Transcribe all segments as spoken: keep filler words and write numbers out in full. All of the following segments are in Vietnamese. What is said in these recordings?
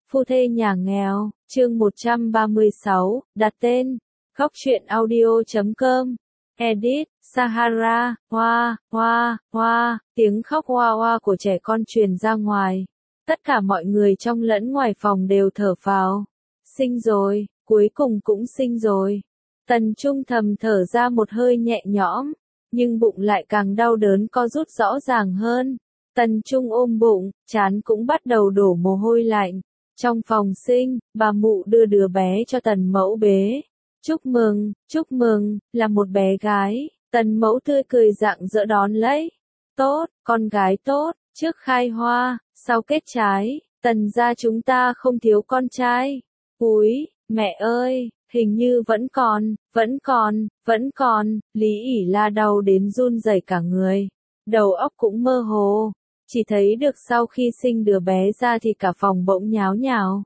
Phu thê nhà nghèo, chương một trăm ba mươi sáu, đặt tên, góc truyện audio chấm com, edit, Sahara, hoa, hoa, hoa, tiếng khóc hoa hoa của trẻ con truyền ra ngoài. Tất cả mọi người trong lẫn ngoài phòng đều thở phào. Sinh rồi, cuối cùng cũng sinh rồi. Tần Trung thầm thở ra một hơi nhẹ nhõm, nhưng bụng lại càng đau đớn co rút rõ ràng hơn. Tần Trung ôm bụng, trán cũng bắt đầu đổ mồ hôi lạnh. Trong phòng sinh, bà mụ đưa đứa bé cho Tần Mẫu bế. Chúc mừng, chúc mừng, là một bé gái. Tần Mẫu tươi cười rạng rỡ đón lấy. Tốt, con gái tốt, trước khai hoa, sau kết trái. Tần gia chúng ta không thiếu con trai. Úi, mẹ ơi, hình như vẫn còn, vẫn còn, vẫn còn. Lý ỉ la đau đến run rẩy cả người. Đầu óc cũng mơ hồ. Chỉ thấy được sau khi sinh đứa bé ra thì cả phòng bỗng nháo nhào.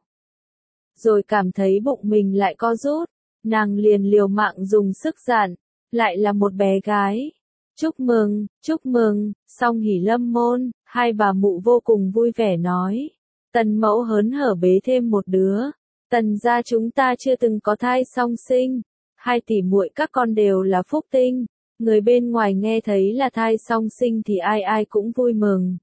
Rồi cảm thấy bụng mình lại co rút. Nàng liền liều mạng dùng sức dặn. Lại là một bé gái. Chúc mừng, chúc mừng, song hỉ lâm môn. Hai bà mụ vô cùng vui vẻ nói. Tần Mẫu hớn hở bế thêm một đứa. Tần gia chúng ta chưa từng có thai song sinh. Hai tỷ muội các con đều là phúc tinh. Người bên ngoài nghe thấy là thai song sinh thì ai ai cũng vui mừng.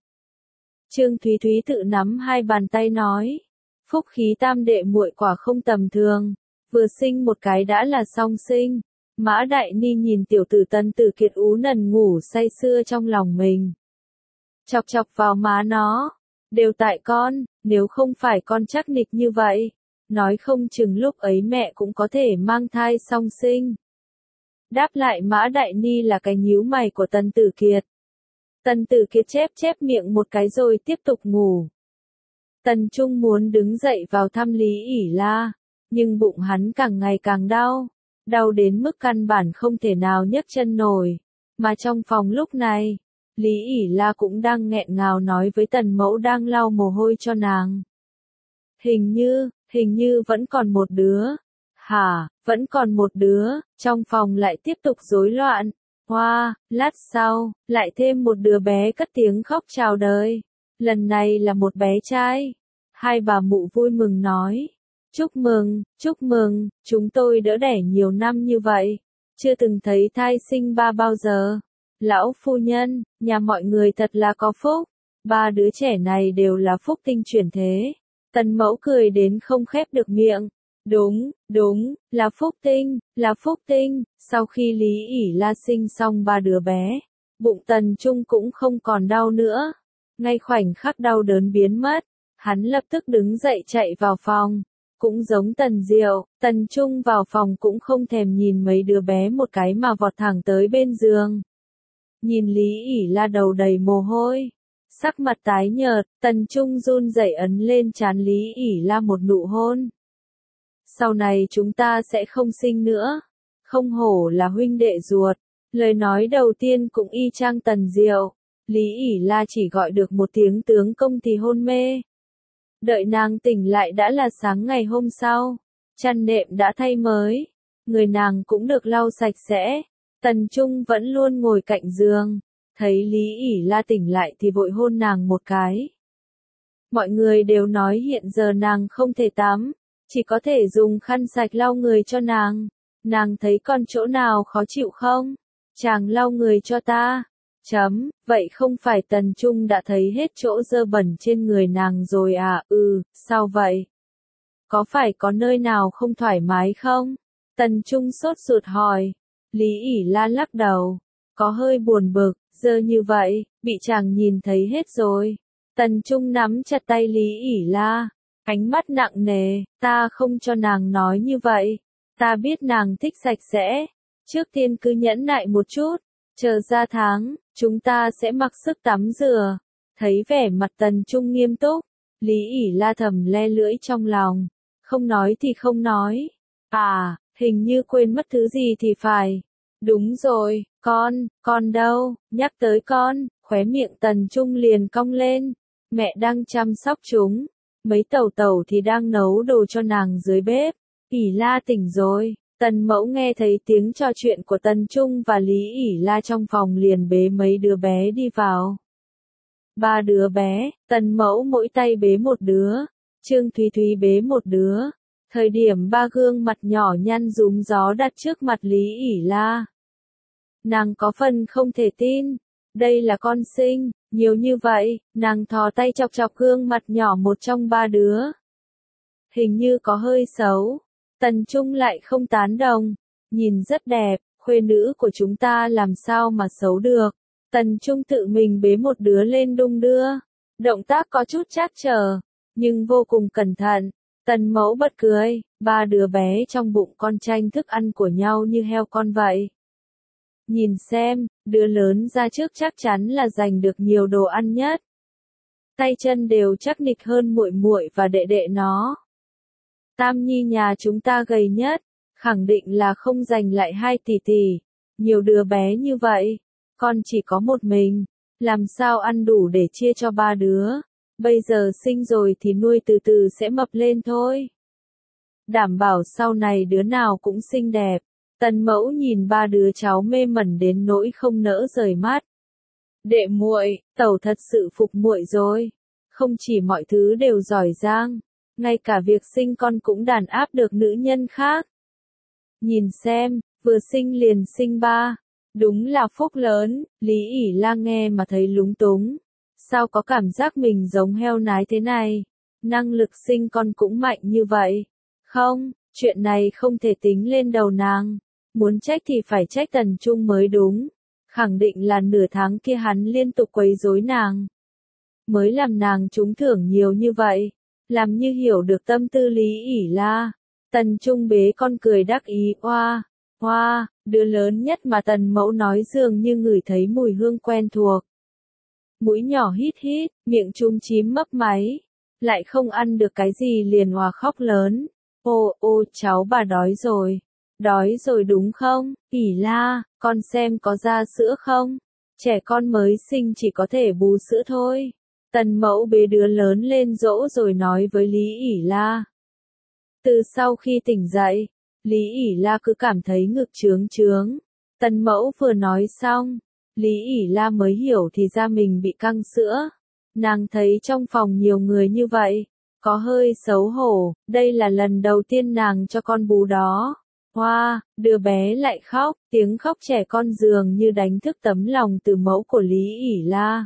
Trương Thúy Thúy tự nắm hai bàn tay nói. Phúc khí tam đệ muội quả không tầm thường. Vừa sinh một cái đã là song sinh. Mã Đại Ni nhìn tiểu tử Tần Tử Kiệt ú nần ngủ say sưa trong lòng mình. Chọc chọc vào má nó. Đều tại con, nếu không phải con chắc nịch như vậy. Nói không chừng lúc ấy mẹ cũng có thể mang thai song sinh. Đáp lại Mã Đại Ni là cái nhíu mày của Tần Tử Kiệt. Tần Tử Kiệt chép chép miệng một cái rồi tiếp tục ngủ. Tần Trung muốn đứng dậy vào thăm Lý ỉ la, nhưng bụng hắn càng ngày càng đau, đau đến mức căn bản không thể nào nhấc chân nổi. Mà trong phòng lúc này, Lý ỉ la cũng đang nghẹn ngào nói với Tần Mẫu đang lau mồ hôi cho nàng. Hình như, hình như vẫn còn một đứa. Hả, vẫn còn một đứa, trong phòng lại tiếp tục rối loạn. Hoa, lát sau, lại thêm một đứa bé cất tiếng khóc chào đời. Lần này là một bé trai. Hai bà mụ vui mừng nói. Chúc mừng, chúc mừng, chúng tôi đỡ đẻ nhiều năm như vậy. Chưa từng thấy thai sinh ba bao giờ. Lão phu nhân, nhà mọi người thật là có phúc. Ba đứa trẻ này đều là phúc tinh chuyển thế. Tần Mẫu cười đến không khép được miệng. Đúng, đúng, là phúc tinh, là phúc tinh. Sau khi Lý ỉ la sinh xong ba đứa bé, bụng Tần Trung cũng không còn đau nữa. Ngay khoảnh khắc đau đớn biến mất, hắn lập tức đứng dậy chạy vào phòng. Cũng giống Tần Diệu, Tần Trung vào phòng cũng không thèm nhìn mấy đứa bé một cái mà vọt thẳng tới bên giường. Nhìn Lý ỉ la đầu đầy mồ hôi, sắc mặt tái nhợt, Tần Trung run rẩy ấn lên trán Lý ỉ la một nụ hôn. Sau này chúng ta sẽ không sinh nữa. Không hổ là huynh đệ ruột. Lời nói đầu tiên cũng y chang Tần Diệu. Lý ỉ la chỉ gọi được một tiếng tướng công thì hôn mê. Đợi nàng tỉnh lại đã là sáng ngày hôm sau. Chăn nệm đã thay mới. Người nàng cũng được lau sạch sẽ. Tần Trung vẫn luôn ngồi cạnh giường. Thấy Lý ỉ la tỉnh lại thì vội hôn nàng một cái. Mọi người đều nói hiện giờ nàng không thể tắm. Chỉ có thể dùng khăn sạch lau người cho nàng. Nàng thấy còn chỗ nào khó chịu không? Chàng lau người cho ta. Chấm, vậy không phải Tần Trung đã thấy hết chỗ dơ bẩn trên người nàng rồi à? Ừ, sao vậy? Có phải có nơi nào không thoải mái không? Tần Trung sốt ruột hỏi. Lý ỉ la lắc đầu. Có hơi buồn bực, dơ như vậy, bị chàng nhìn thấy hết rồi. Tần Trung nắm chặt tay Lý ỉ la. Ánh mắt nặng nề, ta không cho nàng nói như vậy. Ta biết nàng thích sạch sẽ. Trước tiên cứ nhẫn nại một chút. Chờ ra tháng, chúng ta sẽ mặc sức tắm rửa. Thấy vẻ mặt Tần Trung nghiêm túc. Lý ỉ la thầm le lưỡi trong lòng. Không nói thì không nói. À, hình như quên mất thứ gì thì phải. Đúng rồi, con, con đâu, nhắc tới con, khóe miệng Tần Trung liền cong lên. Mẹ đang chăm sóc chúng. Mấy tẩu tẩu thì đang nấu đồ cho nàng dưới bếp. ỉ la tỉnh rồi. Tần Mẫu nghe thấy tiếng trò chuyện của Tần Trung và Lý ỉ la trong phòng liền bế mấy đứa bé đi vào. Ba đứa bé, Tần Mẫu mỗi tay bế một đứa. Trương Thúy Thúy bế một đứa. Thời điểm ba gương mặt nhỏ nhăn rúm gió đặt trước mặt Lý ỉ La. Nàng có phần không thể tin. Đây là con sinh, nhiều như vậy, nàng thò tay chọc chọc gương mặt nhỏ một trong ba đứa. Hình như có hơi xấu. Tần Trung lại không tán đồng. Nhìn rất đẹp, khuê nữ của chúng ta làm sao mà xấu được. Tần Trung tự mình bế một đứa lên đung đưa. Động tác có chút trắc trở, nhưng vô cùng cẩn thận. Tần mẫu bật cười, ba đứa bé trong bụng con tranh thức ăn của nhau như heo con vậy. Nhìn xem, đứa lớn ra trước chắc chắn là giành được nhiều đồ ăn nhất. Tay chân đều chắc nịch hơn muội muội và đệ đệ nó. Tam nhi nhà chúng ta gầy nhất, khẳng định là không giành lại hai tỷ tỷ. Nhiều đứa bé như vậy, con chỉ có một mình, làm sao ăn đủ để chia cho ba đứa. Bây giờ sinh rồi thì nuôi từ từ sẽ mập lên thôi. Đảm bảo sau này đứa nào cũng xinh đẹp. Tần mẫu nhìn ba đứa cháu mê mẩn đến nỗi không nỡ rời mắt. Đệ muội, tẩu thật sự phục muội rồi. Không chỉ mọi thứ đều giỏi giang, ngay cả việc sinh con cũng đàn áp được nữ nhân khác. Nhìn xem, vừa sinh liền sinh ba. Đúng là phúc lớn. Lý ỉ La nghe mà thấy lúng túng. Sao có cảm giác mình giống heo nái thế này? Năng lực sinh con cũng mạnh như vậy. Không, chuyện này không thể tính lên đầu nàng. Muốn trách thì phải trách Tần Trung mới đúng. Khẳng định là nửa tháng kia hắn liên tục quấy rối nàng. Mới làm nàng trúng thưởng nhiều như vậy. Làm như hiểu được tâm tư Lý ỉ La. Tần Trung bế con cười đắc ý. Oa, oa, đứa lớn nhất mà Tần mẫu nói dường như ngửi thấy mùi hương quen thuộc. Mũi nhỏ hít hít, miệng chúm chím mấp máy. Lại không ăn được cái gì liền òa khóc lớn. Ô ô cháu bà đói rồi. Đói rồi đúng không? ỉ La, con xem có ra sữa không? Trẻ con mới sinh chỉ có thể bú sữa thôi. Tần mẫu bế đứa lớn lên dỗ rồi nói với Lý ỉ La. Từ sau khi tỉnh dậy, Lý ỉ La cứ cảm thấy ngực trướng trướng. Tần mẫu vừa nói xong, Lý ỉ La mới hiểu thì ra mình bị căng sữa. Nàng thấy trong phòng nhiều người như vậy, có hơi xấu hổ. Đây là lần đầu tiên nàng cho con bú đó. Hoa, đứa bé lại khóc, tiếng khóc trẻ con dường như đánh thức tấm lòng từ mẫu của Lý ỉ La.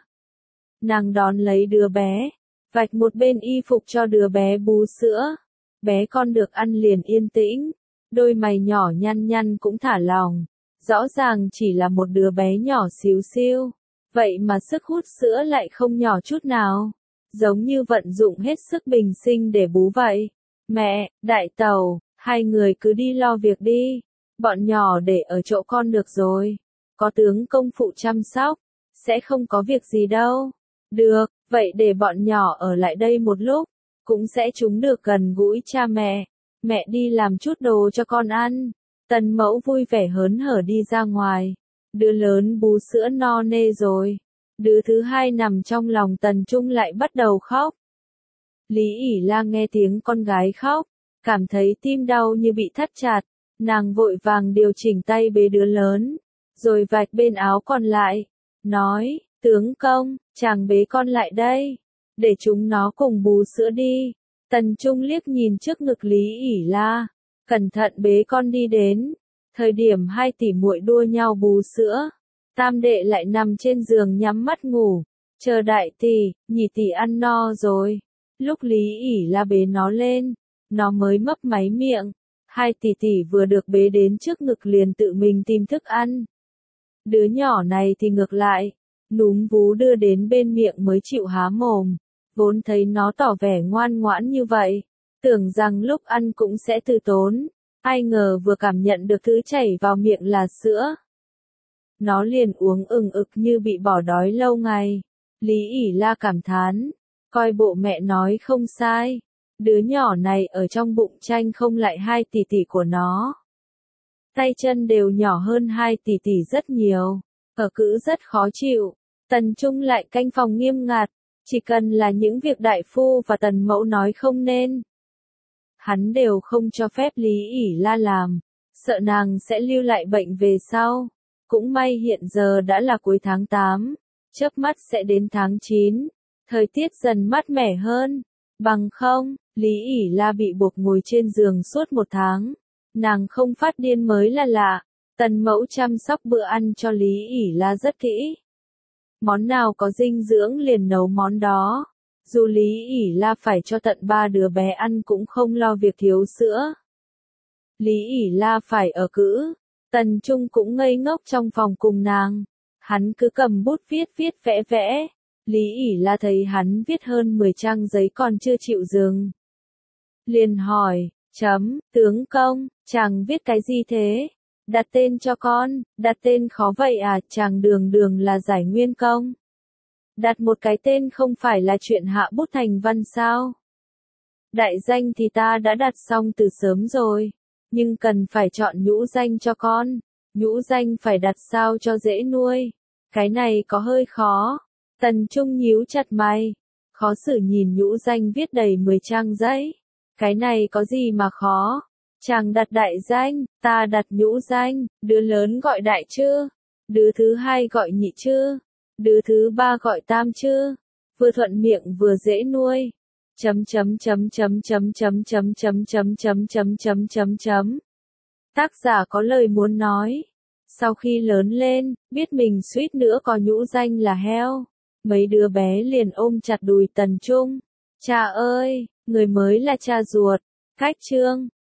Nàng đón lấy đứa bé, vạch một bên y phục cho đứa bé bú sữa. Bé con được ăn liền yên tĩnh, đôi mày nhỏ nhăn nhăn cũng thả lỏng. Rõ ràng chỉ là một đứa bé nhỏ xíu xiu, vậy mà sức hút sữa lại không nhỏ chút nào. Giống như vận dụng hết sức bình sinh để bú vậy. Mẹ, đại tàu, hai người cứ đi lo việc đi. Bọn nhỏ để ở chỗ con được rồi. Có tướng công phụ chăm sóc, sẽ không có việc gì đâu. Được, vậy để bọn nhỏ ở lại đây một lúc, cũng sẽ chúng được gần gũi cha mẹ. Mẹ đi làm chút đồ cho con ăn. Tần mẫu vui vẻ hớn hở đi ra ngoài. Đứa lớn bú sữa no nê rồi. Đứa thứ hai nằm trong lòng Tần Trung lại bắt đầu khóc. Lý ỉ La nghe tiếng con gái khóc, cảm thấy tim đau như bị thắt chặt. Nàng vội vàng điều chỉnh tay bế đứa lớn, rồi vạch bên áo còn lại. Nói, tướng công, chàng bế con lại đây. Để chúng nó cùng bú sữa đi. Tần Trung liếc nhìn trước ngực Lý ỉ La. Cẩn thận bế con đi đến. Thời điểm hai tỷ muội đua nhau bú sữa. Tam đệ lại nằm trên giường nhắm mắt ngủ. Chờ đại tỷ, nhị tỷ ăn no rồi. Lúc Lý ỉ La bế nó lên, nó mới mấp máy miệng. Hai tỷ tỷ vừa được bế đến trước ngực liền tự mình tìm thức ăn. Đứa nhỏ này thì ngược lại, núm vú đưa đến bên miệng mới chịu há mồm. Vốn thấy nó tỏ vẻ ngoan ngoãn như vậy, tưởng rằng lúc ăn cũng sẽ từ tốn. Ai ngờ vừa cảm nhận được thứ chảy vào miệng là sữa. Nó liền uống ừng ực như bị bỏ đói lâu ngày. Lý ỉ La cảm thán, coi bộ mẹ nói không sai. Đứa nhỏ này ở trong bụng tranh không lại hai tỷ tỷ của nó. Tay chân đều nhỏ hơn hai tỷ tỷ rất nhiều. Ở cữ rất khó chịu. Tần Trung lại canh phòng nghiêm ngặt. Chỉ cần là những việc đại phu và tần mẫu nói không nên, hắn đều không cho phép Lý ỉ La làm. Sợ nàng sẽ lưu lại bệnh về sau. Cũng may hiện giờ đã là cuối tháng tám. Chớp mắt sẽ đến tháng chín. Thời tiết dần mát mẻ hơn. Bằng không, Lý ỉ la bị buộc ngồi trên giường suốt một tháng. Nàng không phát điên mới là lạ. Tần mẫu chăm sóc bữa ăn cho Lý ỉ la rất kỹ. Món nào có dinh dưỡng liền nấu món đó. Dù Lý ỉ la phải cho tận ba đứa bé ăn cũng không lo việc thiếu sữa. Lý ỉ la phải ở cữ. Tần Trung cũng ngây ngốc trong phòng cùng nàng. Hắn cứ cầm bút viết viết vẽ vẽ. Lý ỉ la thấy hắn viết hơn mười trang giấy còn chưa chịu dừng. Liền hỏi, chấm, tướng công, chàng viết cái gì thế? Đặt tên cho con, đặt tên khó vậy à, chàng đường đường là giải nguyên công. Đặt một cái tên không phải là chuyện hạ bút thành văn sao? Đại danh thì ta đã đặt xong từ sớm rồi, nhưng cần phải chọn nhũ danh cho con. Nhũ danh phải đặt sao cho dễ nuôi. Cái này có hơi khó. Tần Trung nhíu chặt mày. Khó xử nhìn nhũ danh viết đầy mười trang giấy. Cái này có gì mà khó? Chàng đặt đại danh, ta đặt nhũ danh, đứa lớn gọi đại chứ, đứa thứ hai gọi nhị chứ, đứa thứ ba gọi tam chứ, vừa thuận miệng vừa dễ nuôi. Chấm chấm chấm chấm chấm chấm chấm chấm chấm chấm chấm chấm chấm chấm. Tác giả có lời muốn nói. Sau khi lớn lên, biết mình suýt nữa có nhũ danh là heo. Mấy đứa bé liền ôm chặt đùi Tần Trung. Cha ơi, người mới là cha ruột. Cách chương.